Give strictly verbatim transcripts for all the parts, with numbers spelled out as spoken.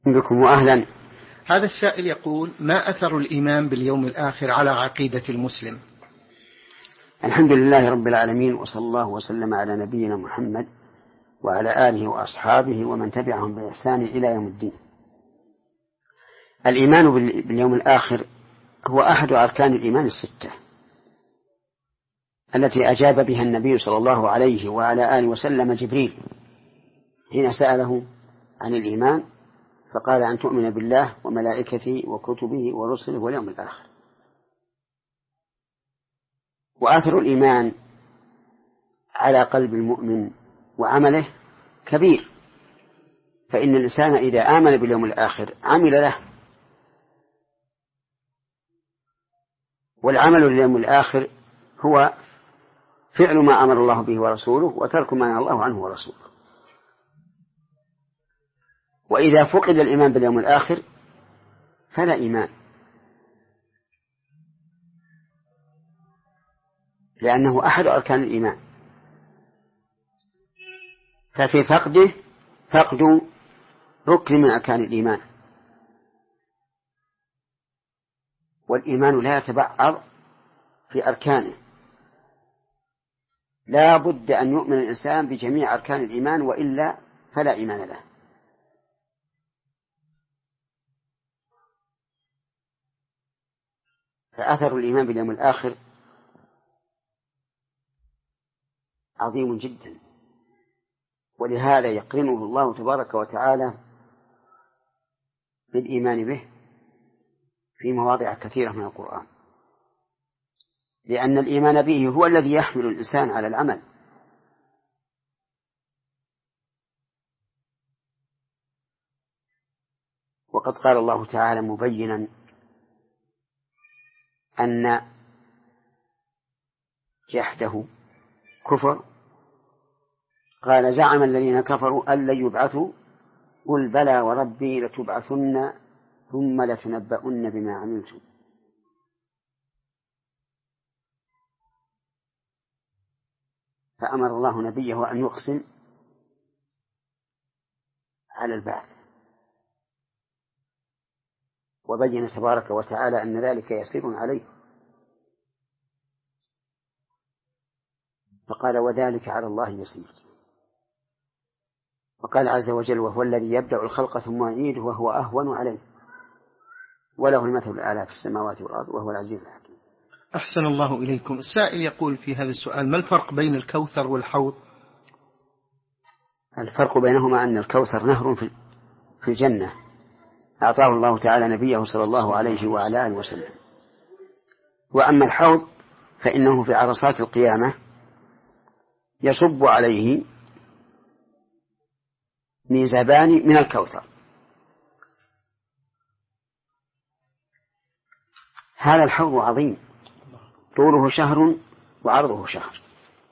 بكم وأهلا. هذا السائل يقول: ما أثر الإيمان باليوم الآخر على عقيدة المسلم؟ الحمد لله رب العالمين، وصلى الله وسلم على نبينا محمد وعلى آله وأصحابه ومن تبعهم بإحسان إلى يوم الدين. الإيمان باليوم الآخر هو أحد أركان الإيمان الستة التي أجاب بها النبي صلى الله عليه وعلى آله وسلم جبريل حين سأله عن الإيمان، فقال: أن تؤمن بالله وملائكته وكتبه ورسله واليوم الآخر. وآثر الإيمان على قلب المؤمن وعمله كبير، فإن الإنسان إذا آمن باليوم الآخر عمل له، والعمل لليوم الآخر هو فعل ما أمر الله به ورسوله وترك ما نهى الله عنه ورسوله. وإذا فقد الإيمان باليوم الآخر فلا إيمان، لأنه أحد أركان الإيمان، ففي فقده فقد ركن من أركان الإيمان. والإيمان لا يتبعض في أركانه، لا بد أن يؤمن الإنسان بجميع أركان الإيمان، وإلا فلا إيمان له. فأثر الإيمان باليوم الآخر عظيم جدا، ولهذا يقرنه الله تبارك وتعالى بالإيمان به في مواضع كثيرة من القرآن، لأن الإيمان به هو الذي يحمل الإنسان على العمل. وقد قال الله تعالى مبينا أن جحده كفر، قال: زعم الذين كفروا أن لن يبعثوا قل بلى وربي لتبعثن ثم لتنبؤن بما عملتم. فأمر الله نبيه أن يقسم على البعث، وبين تبارك وتعالى أن ذلك يسير عليه، فقال: وذلك على الله يسير. وقال عز وجل: وهو الذي يبدأ الخلق ثم يعيده وهو أهون عليه وله المثل الأعلى في السماوات والأرض وهو العزيز الحكيم. أحسن الله إليكم. السائل يقول في هذا السؤال: ما الفرق بين الكوثر والحوض؟ الفرق بينهما أن الكوثر نهر في الجنة أعطاه الله تعالى نبيه صلى الله عليه وعلى آله وسلم، وأما الحوض فإنه في عرصات القيامة يصب عليه ميزابان من الكوثر. هذا الحوض عظيم، طوله شهر وعرضه شهر،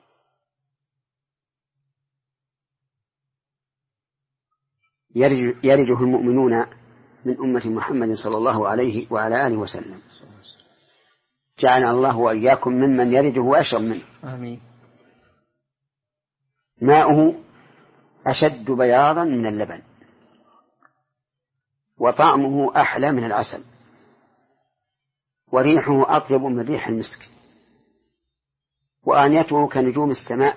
يرده المؤمنون من أمة محمد صلى الله عليه وعلى آله وسلم. جعلنا الله وإياكم ممن يرده وأشرب منه. آمين. ماؤه أشد بياضا من اللبن، وطعمه أحلى من العسل، وريحه أطيب من ريح المسك، وآنيته كنجوم السماء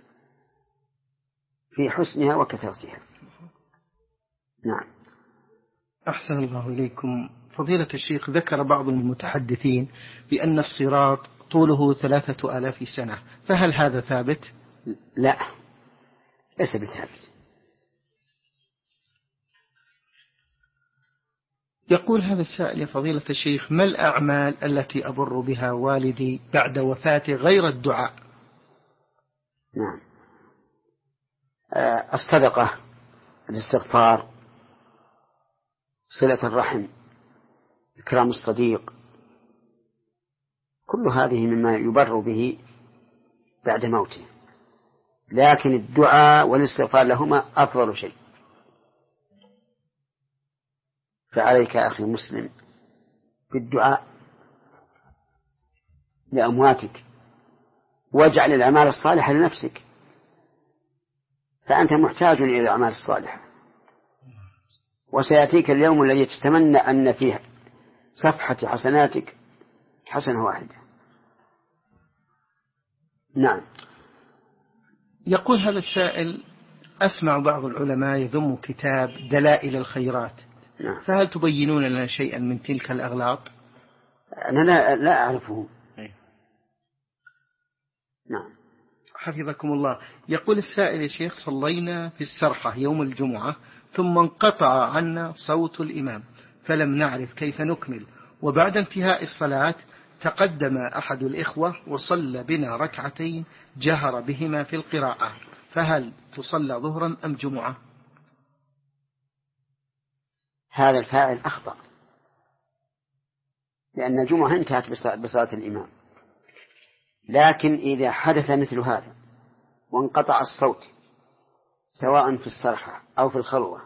في حسنها وكثرتها. نعم. أحسن الله إليكم. فضيلة الشيخ، ذكر بعض المتحدثين بأن الصراط طوله ثلاثة آلاف سنة، فهل هذا ثابت؟ لا، ليس بثابت. يقول هذا السائل: يا فضيلة الشيخ، ما الأعمال التي أبر بها والدي بعد وفاته غير الدعاء؟ نعم، الصدقة، الاستغفار، صلة الرحم، إكرام الصديق، كل هذه مما يبر به بعد موته، لكن الدعاء والاستغفار لهما أفضل شيء. فعليك أخي المسلم بالدعاء لأمواتك، واجعل الأعمال الصالحة لنفسك، فأنت محتاج إلى الأعمال الصالحة، وسيأتيك اليوم الذي تتمنى أن فيه صفحة حسناتك حسنة واحدة. نعم. يقول هذا السائل: أسمع بعض العلماء يذم كتاب دلائل الخيرات، نعم. فهل تبينون لنا شيئا من تلك الأغلاط؟ أنا لا, لا أعرفه. أيه. نعم. حفظكم الله. يقول السائل: يا شيخ، صلينا في السرحة يوم الجمعة ثم انقطع عنا صوت الإمام فلم نعرف كيف نكمل، وبعد انتهاء الصلاة تقدم أحد الإخوة وصلى بنا ركعتين جهر بهما في القراءة، فهل تصلى ظهرا أم جمعة؟ هذا الفاعل أخطأ، لأن الجمعة انتهت بصلاة الإمام، لكن إذا حدث مثل هذا وانقطع الصوت سواء في السرحة أو في الخلوة،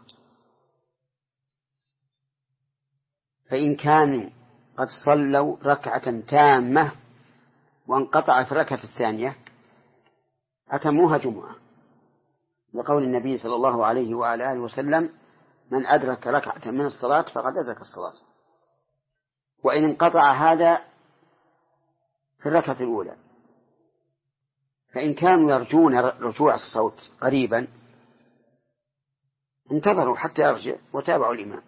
فإن كانوا قد صلوا ركعة تامة وانقطع في الركعة الثانية أتموها جمعة، لقول النبي صلى الله عليه وعلى آله وسلم: من أدرك ركعة من الصلاة فقد أدرك الصلاة. وإن انقطع هذا في الركعة الأولى، فإن كانوا يرجون رجوع الصوت قريبا انتظروا حتى يرجع وتابعوا الإمام،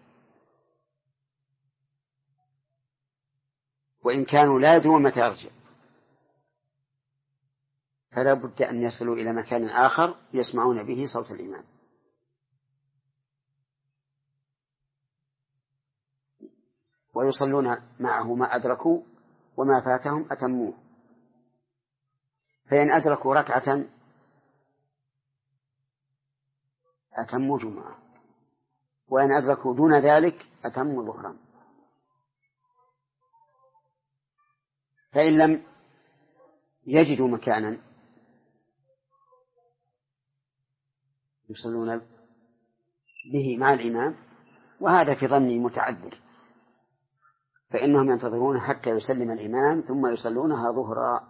وإن كانوا لا يدرون متى يرجع فلا بد أن يصلوا إلى مكان آخر يسمعون به صوت الإمام. ويصلون معه ما أدركوا وما فاتهم أتموه. فإن أدركوا ركعة أتموا جمعة، وإن أدركوا دون ذلك أتموا ظهرا. فإن لم يجدوا مكانا يصلون به مع الإمام، وهذا في ظني متعذر، فإنهم ينتظرون حتى يسلم الإمام ثم يصلونها ظهرا.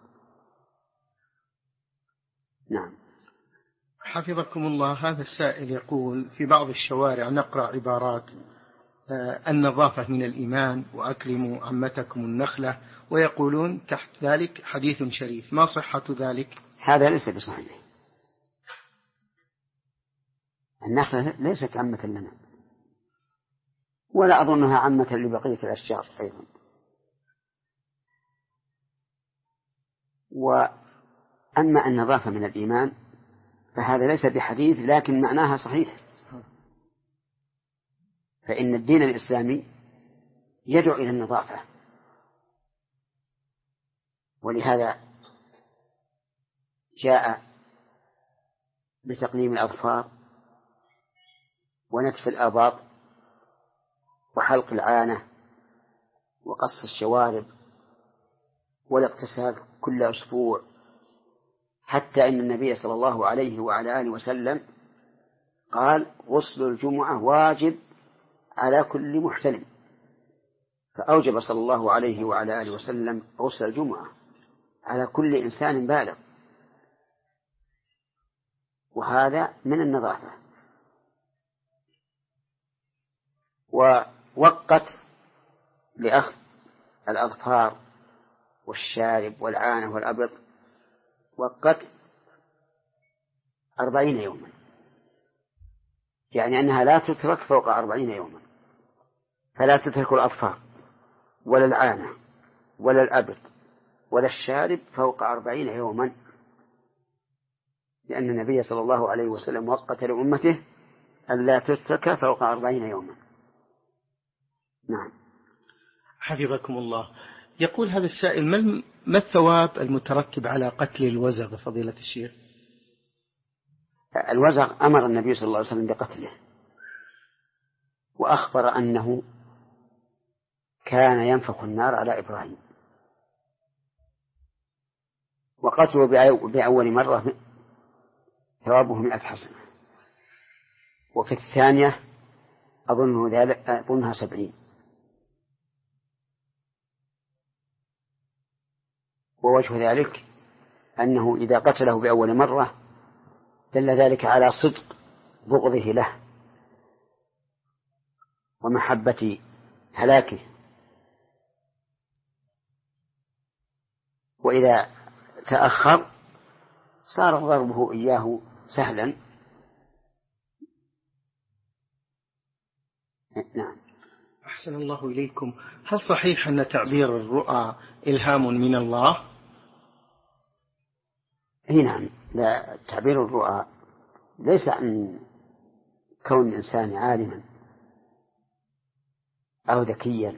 نعم. حفظكم الله. هذا السائل يقول: في بعض الشوارع نقرأ عبارات آه النظافة من الإيمان، وأكرموا عمتكم النخلة، ويقولون تحت ذلك حديث شريف، ما صحة ذلك؟ هذا ليس بصحيح. النخلة ليست عمة لنا، ولا أظنها عمة لبقية الأشجار أيضا. وأما النظافة من الإيمان فهذا ليس بحديث، لكن معناها صحيح، فإن الدين الإسلامي يدعو إلى النظافة، ولهذا جاء بتقليم الأظفار ونتف الآباط وحلق العانة وقص الشوارب والاغتسال كل أسبوع، حتى إن النبي صلى الله عليه وعلى آله وسلم قال: غسل الجمعة واجب على كل محتلم، فأوجب صلى الله عليه وعلى آله وسلم غسل الجمعة على كل إنسان بالغ، وهذا من النظافة. ووقت لأخذ الأظفار والشارب والعانة والأبط وقت أربعين يوما، يعني أنها لا تترك فوق أربعين يوما، فلا تترك الأظفار ولا العانة ولا الأبط ولا الشارب فوق أربعين يوما، لأن النبي صلى الله عليه وسلم وقت لأمته أن لا تترك فوق أربعين يوما. نعم. حفظكم الله. يقول هذا السائل: ما الثواب المترتب على قتل الوزغ فضيلة الشيخ؟ الوزغ أمر النبي صلى الله عليه وسلم بقتله، وأخبر أنه كان ينفخ النار على إبراهيم، وقتله بأول مرة ثوابه مئة حسنة، وفي الثانية أظنه ذلك أظنها سبعين. ووجه ذلك أنه إذا قتله بأول مرة دل ذلك على صدق بغضه له، ومحبة هلاكه، وإذا تأخر صار ضربه إياه سهلا. نعم. أحسن الله إليكم. هل صحيح أن تعبير الرؤى إلهام من الله؟ اي نعم. لا، تعبير الرؤى ليس عن كون الإنسان عالما أو ذكيا،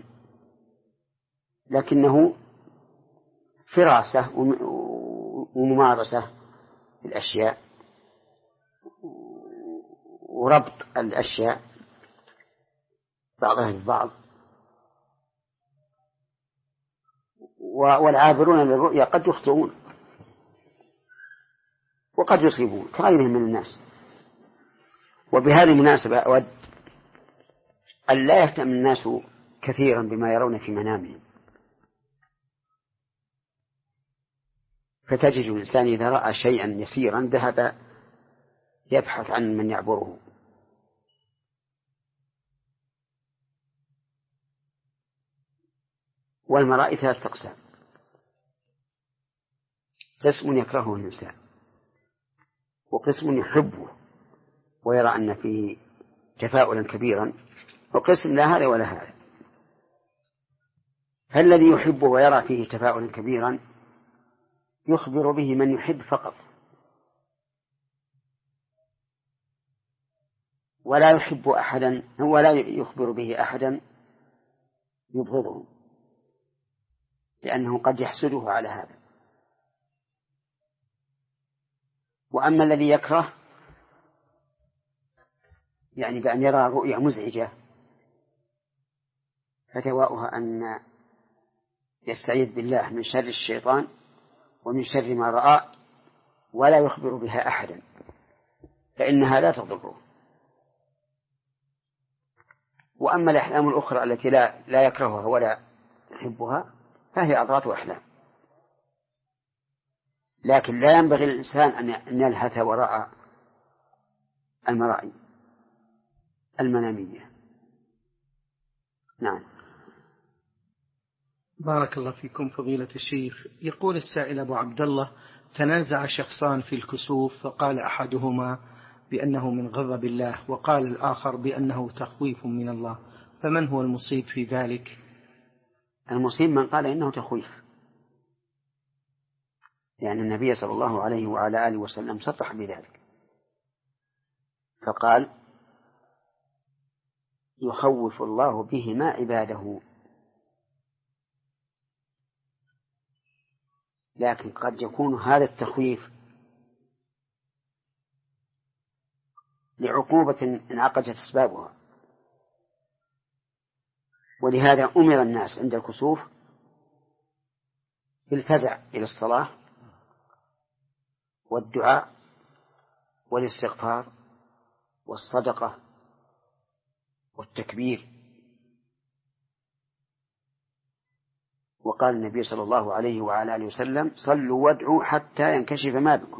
لكنه فراسة وممارسة الأشياء وربط الأشياء بعضها ببعض. والعابرون للرؤيا قد يخطئون وقد يصيبون كغيرهم من الناس. وبهذه المناسبة أود أن لا يهتم الناس كثيرا بما يرون في منامهم، فتجد الإنسان إذا رأى شيئا يسيرا ذهب يبحث عن من يعبره. والمرائي ثلاث أقسام: قسم يكرهه الإنسان، وقسم يحبه ويرى أن فيه تفاؤلا كبيرا، وقسم لا هذا ولا هذا. فالذي يحبه ويرى فيه تفاؤلا كبيرا يخبر به من يحب فقط، ولا يحب أحدا ولا يخبر به أحدا يبغضه، لأنه قد يحسده على هذا. وأما الذي يكره يعني بأن يرى رؤيا مزعجة فتواؤها أن يستعيذ بالله من شر الشيطان ومن شر ما رأى ولا يخبر بها أحدا، فإنها لا تضره. وأما الأحلام الأخرى التي لا, لا يكرهها ولا يحبها فهي أضغاث أحلام، لكن لا ينبغي للإنسان أن يلهث وراء المرائي المنامية. نعم. بارك الله فيكم فضيلة الشيخ. يقول السائل أبو عبد الله: تنازع شخصان في الكسوف، فقال أحدهما بأنه من غضب الله، وقال الآخر بأنه تخويف من الله، فمن هو المصيب في ذلك؟ المصيب من قال إنه تخويف، يعني النبي صلى الله عليه وعلى آله وسلم صرح بذلك، فقال: يخوف الله بهما عباده. لكن قد يكون هذا التخويف لعقوبة انعقدت أسبابها، ولهذا أمر الناس عند الكسوف بالفزع إلى الصلاة والدعاء والاستغفار والصدقة والتكبير. وقال النبي صلى الله عليه وعلى آله وسلم: صلوا وادعوا حتى ينكشف ما بكم،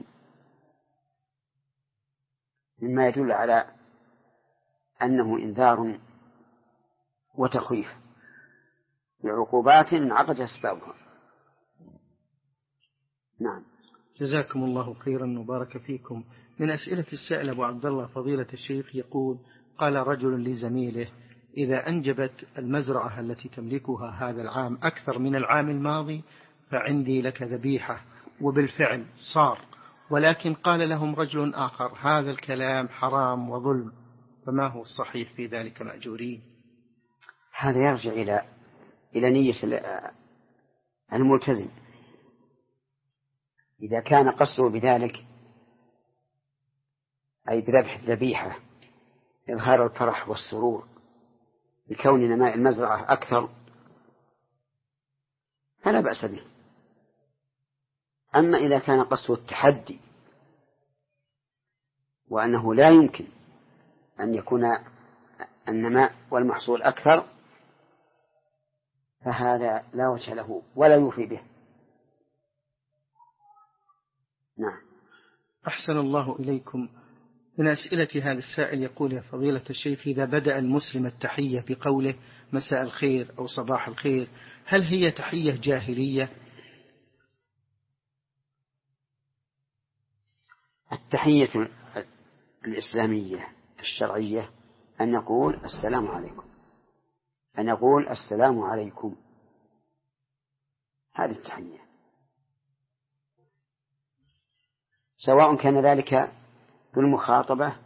مما يدل على أنه إنذار وتخويف بعقوبات انعقدت أسبابها. نعم. جزاكم الله خيرا وبارك فيكم. من أسئلة السائل أبو عبد الله فضيلة الشيخ يقول: قال رجل لزميله: إذا أنجبت المزرعة التي تملكها هذا العام أكثر من العام الماضي فعندي لك ذبيحة، وبالفعل صار، ولكن قال لهم رجل آخر: هذا الكلام حرام وظلم، فما هو الصحيح في ذلك مأجورين؟ هذا يرجع إلى إلى نية الملتزم. إذا كان قصده بذلك أي بذبح الذبيحة إظهار الفرح والسرور بكون نماء المزرعة أكثر فلا بأس به. أما إذا كان قصده التحدي وأنه لا يمكن أن يكون النماء والمحصول أكثر فهذا لا وجه له ولا يوفي به. نعم. أحسن الله إليكم. من أسئلة هذا السائل يقول: يا فضيلة الشيخ، إذا بدأ المسلم التحية بقوله مساء الخير أو صباح الخير، هل هي تحية جاهلية؟ التحية الإسلامية الشرعية أن نقول السلام عليكم، أن نقول السلام عليكم، هذه التحية، سواء كان ذلك بالمخاطبة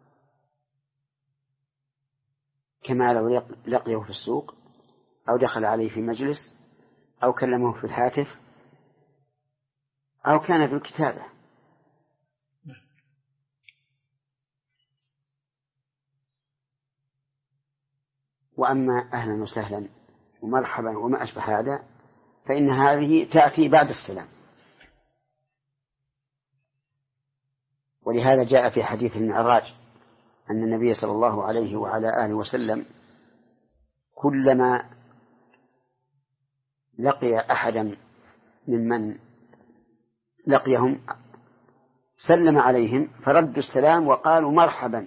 كما لو لقيه في السوق أو دخل عليه في مجلس أو كلمه في الهاتف أو كان في الكتابة. وأما أهلا وسهلا ومرحبا وما أشبه هذا فإن هذه تأتي بعد السلام. ولهذا جاء في حديث المعراج أن النبي صلى الله عليه وعلى آله وسلم كلما لقي أحدا ممن لقيهم سلم عليهم فردوا السلام وقالوا مرحبا.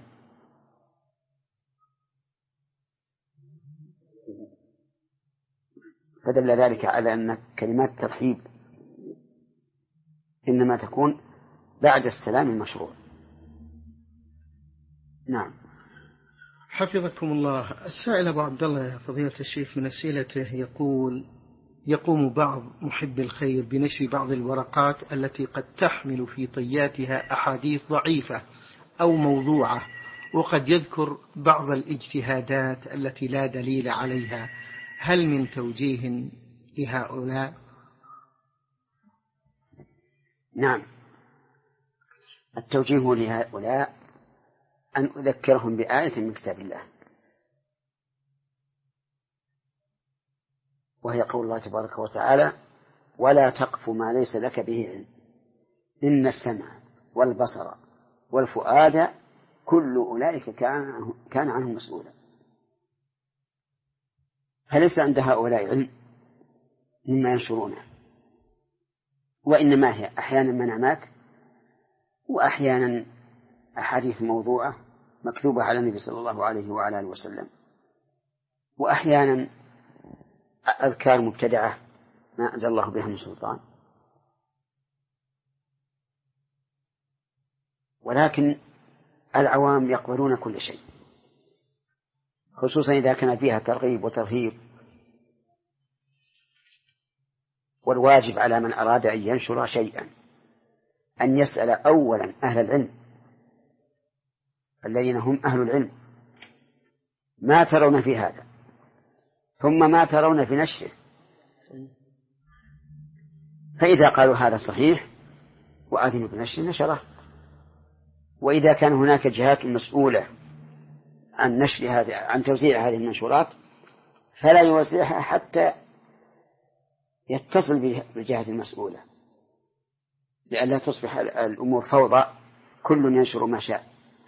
فدل ذلك على أن كلمات الترحيب إنما تكون بعد السلام المشروع. نعم. حفظكم الله. السائل أبو عبد الله يا فضيلة الشيخ من أسئلته يقول: يقوم بعض محب الخير بنشر بعض الورقات التي قد تحمل في طياتها أحاديث ضعيفة أو موضوعة، وقد يذكر بعض الاجتهادات التي لا دليل عليها، هل من توجيه لهؤلاء؟ نعم، التوجيه لهؤلاء أن أذكرهم بآية من كتاب الله، وهي قول الله تبارك وتعالى: ولا تقف ما ليس لك به علم إن السمع والبصر والفؤاد كل أولئك كان عنه مسؤولا. فليس عند هؤلاء علم مما ينشرونه، وإنما هي أحيانا منامات وأحيانا أحاديث موضوعة مكتوبة على النبي صلى الله عليه وعلى آله وسلم، وأحيانا أذكار مبتدعة ما أنزل الله بها من سلطان. ولكن العوام يقبلون كل شيء، خصوصا إذا كان فيها ترغيب وترهيب. والواجب على من أراد أن ينشر شيئا أن يسأل أولا أهل العلم الذين هم أهل العلم ما ترون في هذا، ثم ما ترون في نشره، فإذا قالوا هذا صحيح وأذنوا بنشره نشره. وإذا كان هناك جهات مسؤولة عن نشر هذه عن توزيع هذه المنشورات فلا يوزعها حتى يتصل بالجهة المسؤولة، لئلا تصبح الأمور فوضى كل ينشر ما شاء.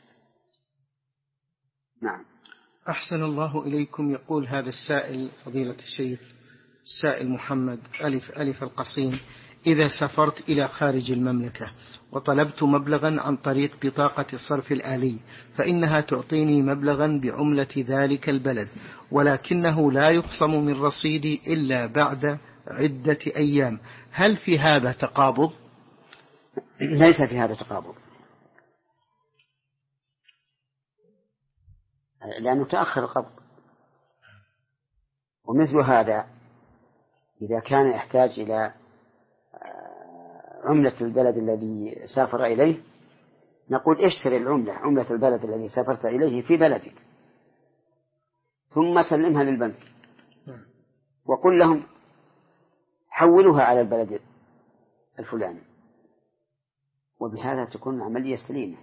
نعم. أحسن الله إليكم. يقول هذا السائل فضيلة الشيخ السائل محمد ألف ألف القصيم: إذا سافرت إلى خارج المملكة وطلبت مبلغا عن طريق بطاقة الصرف الآلي فإنها تعطيني مبلغا بعملة ذلك البلد، ولكنه لا يقسم من رصيدي إلا بعد عدة أيام، هل في هذا تقابض؟ ليس في هذا تقابض، لأنه تأخر القبض. ومثل هذا إذا كان يحتاج إلى عملة البلد الذي سافر إليه نقول اشتري العملة عملة البلد الذي سافرت إليه في بلدك ثم سلمها للبنك وقل لهم حولوها على البلد الفلاني، وبهذا تكون العملية سليمة.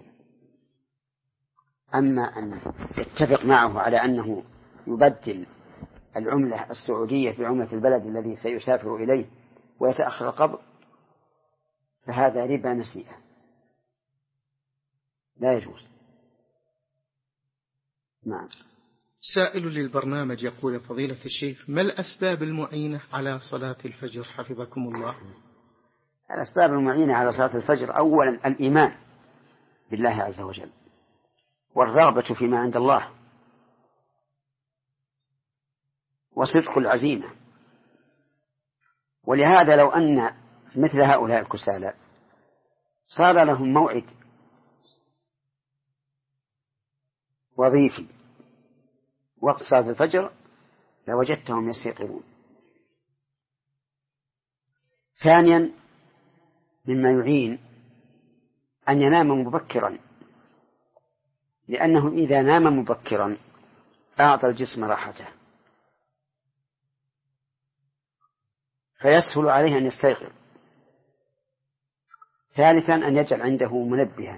أما أن يتفق معه على أنه يبدل العملة السعودية في عملة البلد الذي سيسافر إليه ويتأخر القبض فهذا ربا نسيئة لا يجوز. نعم. سائل للبرنامج يقول: فضيلة الشيخ، ما الأسباب المعينة على صلاة الفجر حفظكم الله؟ الأسباب المعينة على صلاة الفجر أولا الإيمان بالله عز وجل والرغبة فيما عند الله وصدق العزيمة. ولهذا لو أن مثل هؤلاء الكسالى صار لهم موعد وظيفي وقت صلاة الفجر لوجدتهم يستيقظون. ثانيا مما يعين أن ينام مبكرا، لأنه إذا نام مبكرا أعطى الجسم راحته فيسهل عليه أن يستيقظ. ثالثا أن يجعل عنده منبها،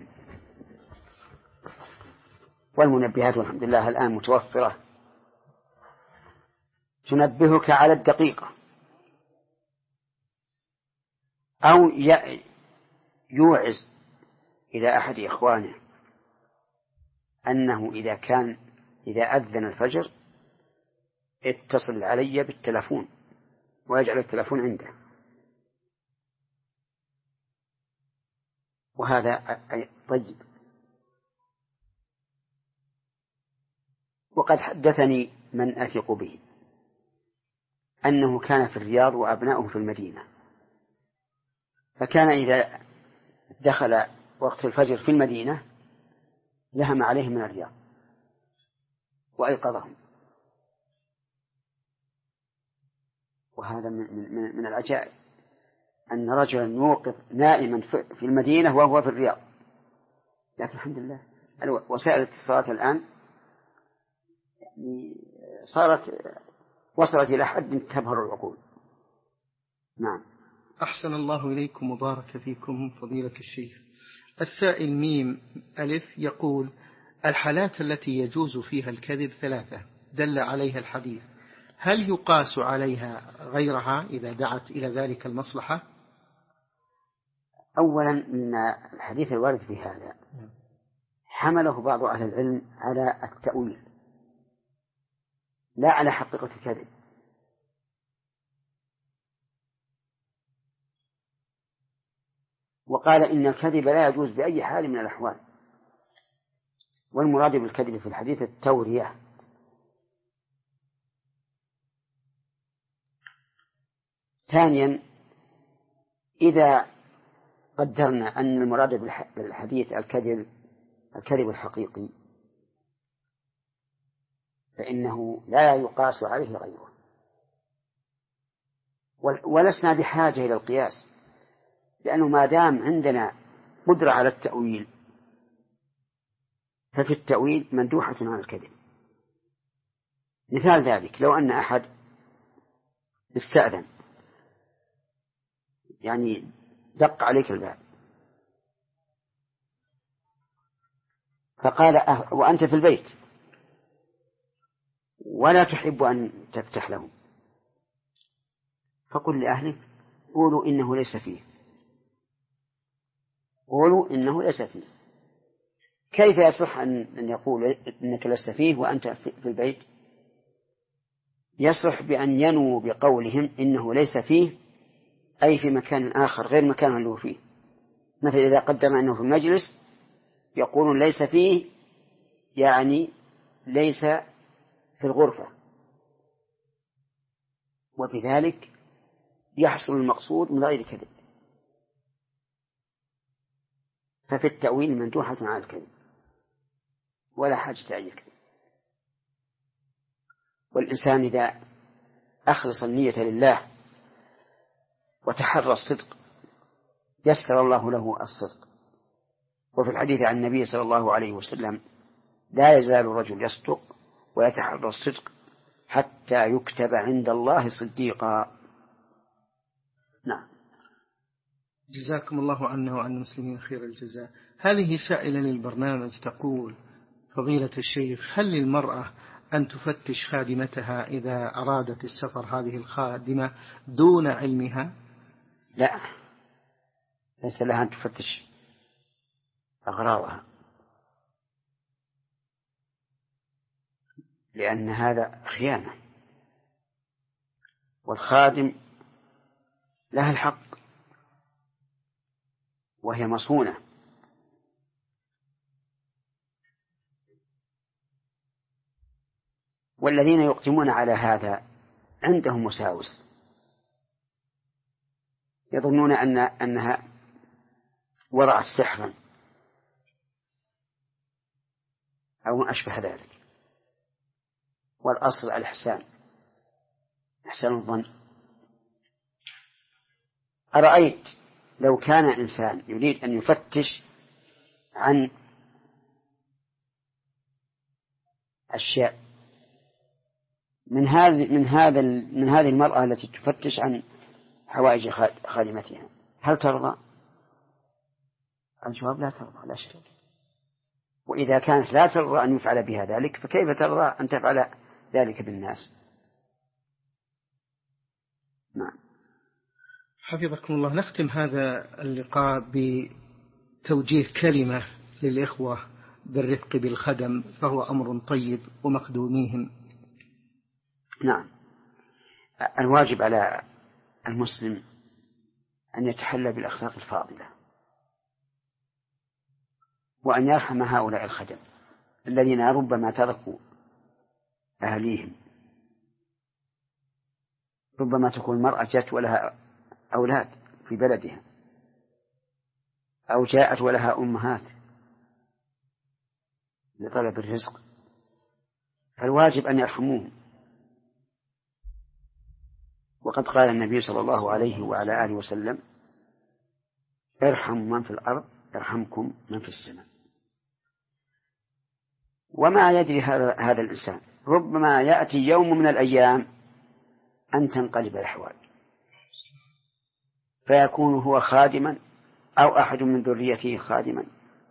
والمنبهات والحمد لله الآن متوفرة تنبهك على الدقيقة، أو يوعز إلى أحد إخوانه أنه إذا كان إذا أذن الفجر اتصل علي بالتلفون، ويجعل التلفون عنده. وهذا طيب. وقد حدثني من أثق به أنه كان في الرياض وأبناؤه في المدينة، فكان إذا دخل وقت الفجر في المدينة لهم عليهم من الرياض وأيقظهم. وهذا من, من, من العجائب أن رجلا يوقظ نائما في المدينة وهو في الرياض. لكن الحمد لله وسائل الاتصالات الآن يعني صارت وصلت إلى حد تبهر العقول. نعم. أحسن الله إليكم وبارك فيكم فضيلة الشيخ. السائل ميم ألف يقول: الحالات التي يجوز فيها الكذب ثلاثة دل عليها الحديث، هل يقاس عليها غيرها إذا دعت إلى ذلك المصلحة؟ أولا من الحديث الوارد في هذا حمله بعض أهل العلم على التأويل لا على حقيقة الكذب، وقال إن الكذب لا يجوز بأي حال من الأحوال، والمراد بالكذب في الحديث التورية. ثانيا إذا قدرنا أن المراد بالحديث الكذب الكذب الحقيقي فإنه لا يقاس عليه غيره، ولسنا بحاجة إلى القياس، لأنه ما دام عندنا قدرة على التأويل ففي التأويل مندوحة عن الكذب. مثال ذلك لو أن أحد استأذن، يعني دق عليك الباب فقال أه وأنت في البيت ولا تحب أن تفتح له، فقل لأهلك قولوا إنه ليس فيه، قولوا إنه ليس فيه. كيف يصح أن يقول إنك لست فيه وأنت في البيت؟ يصح بأن ينووا بقولهم إنه ليس فيه أي في مكان آخر غير مكان اللي هو فيه. مثل إذا قدم أنه في المجلس يقولون ليس فيه يعني ليس في الغرفة، وبذلك يحصل المقصود من غير كذب. ففي التأويل مندوحة على الكذب ولا حاجة أن يكذب. والإنسان إذا أخلص النية لله وتحرى الصدق يسر الله له الصدق. وفي الحديث عن النبي صلى الله عليه وسلم: لا يزال الرجل يصدق ويتحرى الصدق حتى يكتب عند الله صديقا. نعم. جزاكم الله عنا وعن المسلمين خير الجزاء. هذه سائلة للبرنامج تقول: فضيلة الشيخ، هل للمرأة أن تفتش خادمتها إذا أرادت السفر هذه الخادمة دون علمها؟ لا، ليس لها أن تفتش أغراضها، لأن هذا خيانة، والخادم لها الحق وهي مصونة. والذين يقدمون على هذا عندهم وساوس، يظنون أن أنها وضعت سحرا أو ما أشبه ذلك، والأصل الإحسان، إحسان الظن. أرأيت لو كان إنسان يريد أن يفتش عن أشياء من هذه من هذا من هذه المرأة التي تفتش عن حوائج خادمتها، هل ترضى؟ الجواب لا ترضى، لا شك. وإذا كانت لا ترضى أن يفعل بها ذلك، فكيف ترضى أن تفعل ذلك بالناس؟ نعم. حفظكم الله. نختم هذا اللقاء بتوجيه كلمة للإخوة بالرفق بالخدم، فهو أمر طيب ومخدوميهم. نعم. الواجب على المسلم أن يتحلى بالأخلاق الفاضلة، وأن يرحم هؤلاء الخدم الذين ربما تركوا أهليهم، ربما تكون المرأة جاءت ولها أولاد في بلدها، أو جاءت ولها أمهات لطلب الرزق، فالواجب أن يرحموهم. وقد قال النبي صلى الله عليه وعلى آله وسلم: ارحموا من في الأرض يرحمكم من في السماء. وما يدري هذا هذا الإنسان، ربما يأتي يوم من الأيام أن تنقلب الأحوال، فيكون هو خادما أو أحد من ذريته خادما،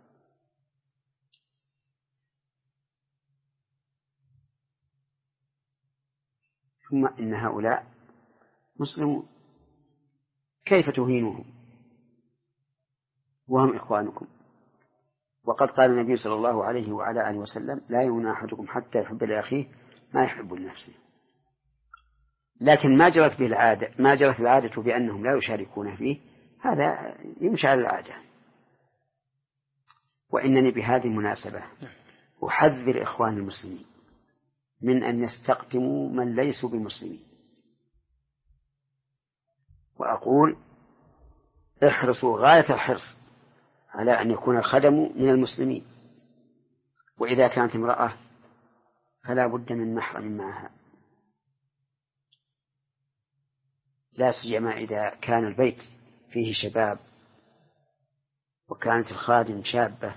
ثم إن هؤلاء مسلمون، كيف تهينوهم وهم إخوانكم؟ وقد قال النبي صلى الله عليه وعلى آله وسلم: لا يؤمن أحدكم حتى يحب لأخيه ما يحب لنفسه. لكن ما جرت به العادة ما جرت العادة بأنهم لا يشاركون فيه، هذا يمشي على العادة. وإنني بهذه المناسبة أحذر إخوان المسلمين من أن يستقدموا من ليسوا بمسلمين، وأقول: احرصوا غاية الحرص على أن يكون الخدم من المسلمين، وإذا كانت امرأة فلا بد من محرم معها، لا سيما إذا كان البيت فيه شباب وكانت الخادم شابة،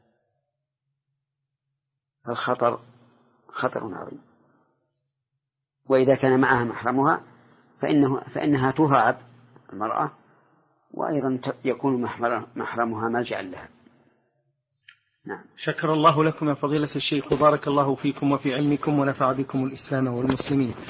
الخطر خطر عظيم. وإذا كان معها محرمها فإنه فإنها تهاب المرأة، وأيضا يكون محرمها ملجأ لها. نعم. شكر الله لكم يا فضيلة الشيخ، وبارك الله فيكم وفي علمكم، ونفع بكم الإسلام والمسلمين.